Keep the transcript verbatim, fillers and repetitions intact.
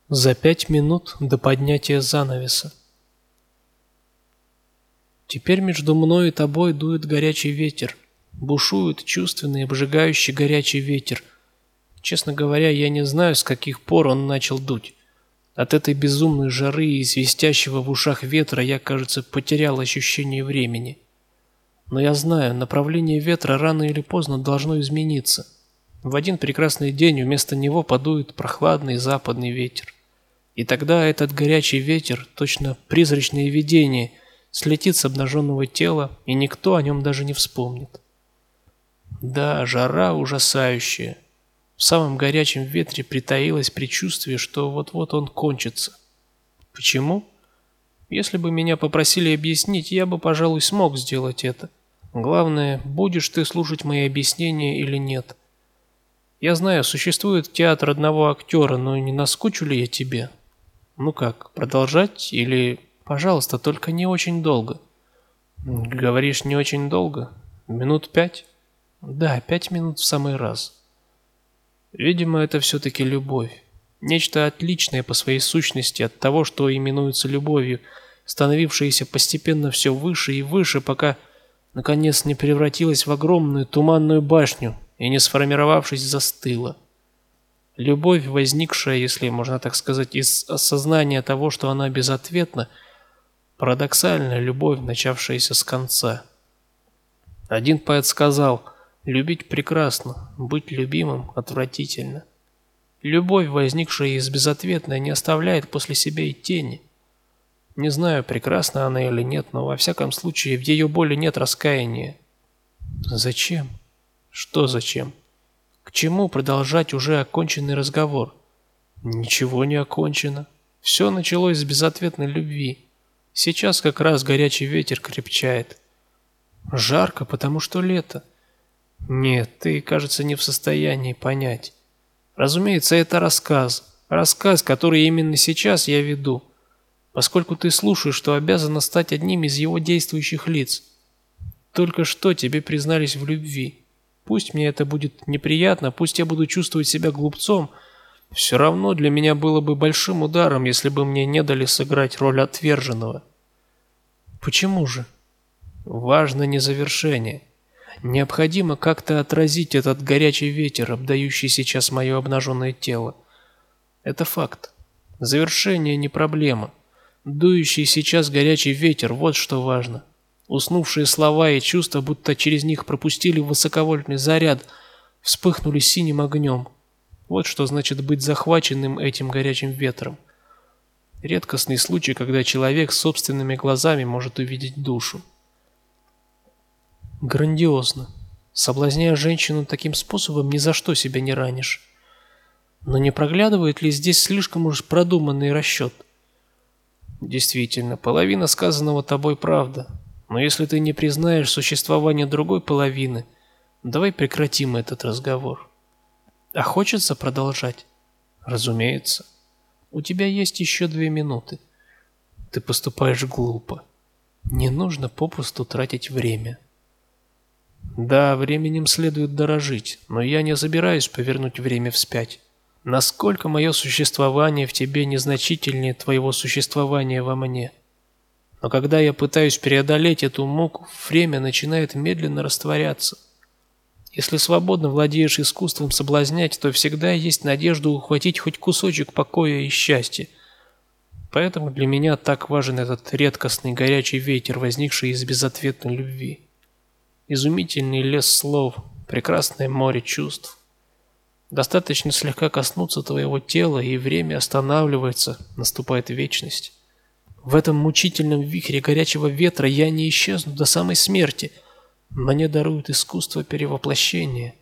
За пять минут до поднятия занавеса. Теперь между мной и тобой дует горячий ветер. Бушует чувственный, обжигающий горячий ветер. Честно говоря, я не знаю, с каких пор он начал дуть. От этой безумной жары и свистящего в ушах ветра я, кажется, потерял ощущение времени. Но я знаю, направление ветра рано или поздно должно измениться. В один прекрасный день вместо него подует прохладный западный ветер. И тогда этот горячий ветер, точно призрачное видение, слетит с обнаженного тела, и никто о нем даже не вспомнит. Да, жара ужасающая. В самом горячем ветре притаилось предчувствие, что вот-вот он кончится. Почему? Если бы меня попросили объяснить, я бы, пожалуй, смог сделать это. Главное, будешь ты слушать мои объяснения или нет. Я знаю, существует театр одного актера, но не наскучу ли я тебе? Ну как, продолжать или... Пожалуйста, только не очень долго. Говоришь, не очень долго? Минут пять? Да, пять минут в самый раз. Видимо, это все-таки любовь. Нечто отличное по своей сущности от того, что именуется любовью, становившееся постепенно все выше и выше, пока, наконец, не превратилась в огромную туманную башню и, не сформировавшись, застыла. Любовь, возникшая, если можно так сказать, из осознания того, что она безответна, парадоксальная любовь, начавшаяся с конца. Один поэт сказал: «Любить прекрасно, быть любимым отвратительно». Любовь, возникшая из безответной, не оставляет после себя и тени. Не знаю, прекрасна она или нет, но во всяком случае в ее боли нет раскаяния. Зачем? Что зачем? К чему продолжать уже оконченный разговор? Ничего не окончено. Все началось с безответной любви. Сейчас как раз горячий ветер крепчает. Жарко, потому что лето. Нет, ты, кажется, не в состоянии понять. Разумеется, это рассказ. Рассказ, который именно сейчас я веду. Поскольку ты слушаешь, что обязана стать одним из его действующих лиц. Только что тебе признались в любви. Пусть мне это будет неприятно, пусть я буду чувствовать себя глупцом, все равно для меня было бы большим ударом, если бы мне не дали сыграть роль отверженного. Почему же? Важно не завершение. Необходимо как-то отразить этот горячий ветер, обдающий сейчас мое обнаженное тело. Это факт. Завершение не проблема. Дующий сейчас горячий ветер, вот что важно. Уснувшие слова и чувства, будто через них пропустили высоковольтный заряд, вспыхнули синим огнем. Вот что значит быть захваченным этим горячим ветром. Редкостный случай, когда человек собственными глазами может увидеть душу. Грандиозно. Соблазняя женщину таким способом, ни за что себя не ранишь. Но не проглядывает ли здесь слишком уж продуманный расчет? Действительно, половина сказанного тобой правда. Но если ты не признаешь существование другой половины, давай прекратим этот разговор. А хочется продолжать? Разумеется. У тебя есть еще две минуты. Ты поступаешь глупо. Не нужно попусту тратить время. Да, временем следует дорожить, но я не собираюсь повернуть время вспять. Насколько мое существование в тебе незначительнее твоего существования во мне. Но когда я пытаюсь преодолеть эту муку, время начинает медленно растворяться. Если свободно владеешь искусством соблазнять, то всегда есть надежда ухватить хоть кусочек покоя и счастья. Поэтому для меня так важен этот редкостный горячий ветер, возникший из безответной любви. Изумительный лес слов, прекрасное море чувств. Достаточно слегка коснуться твоего тела, и время останавливается, наступает вечность. В этом мучительном вихре горячего ветра я не исчезну до самой смерти. Мне дарует искусство перевоплощения.